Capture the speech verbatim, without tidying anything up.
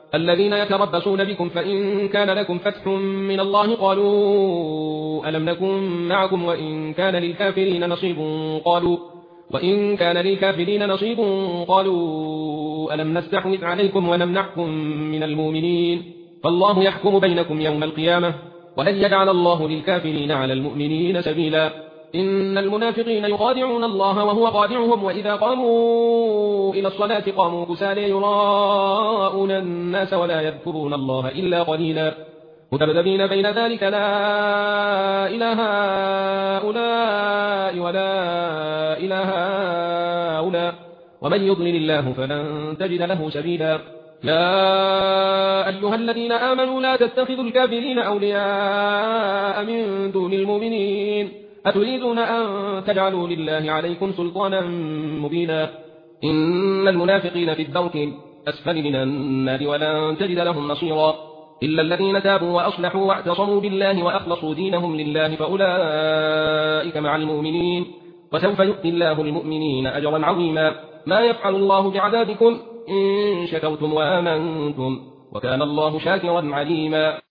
الذين يتربصون بكم فإن كان لكم فتح من الله قالوا ألم نكن معكم وإن كان للكافرين نصيب قالوا وإن كان للكافرين نصيب قالوا ألم نستحوذ عليكم ونمنعكم من المؤمنين فالله يحكم بينكم يوم القيامة ولن يجعل الله للكافرين على المؤمنين سبيلا إن المنافقين يخادعون الله وهو خادعهم وإذا قاموا إلى الصلاة قاموا كسالى يراءون الناس ولا يذكرون الله إلا قليلا مذبذبين بين ذلك لا إله هؤلاء ولا إله هؤلاء ومن يضلل الله فلن تجد له سبيلا يا أيها الذين آمنوا لا تتخذوا الكافرين أولياء من دون المؤمنين أتريدون أن تجعلوا لله عليكم سلطانا مبينا إن المنافقين في الدرك أسفل من النار ولن تجد لهم نصيرا إلا الذين تابوا وأصلحوا واعتصموا بالله وأخلصوا دينهم لله فأولئك مع المؤمنين وسوف يؤتي الله المؤمنين أجرا عظيما ما يفعل الله بعذابكم إن شكرتم وآمنتم وكان الله شاكرا عليما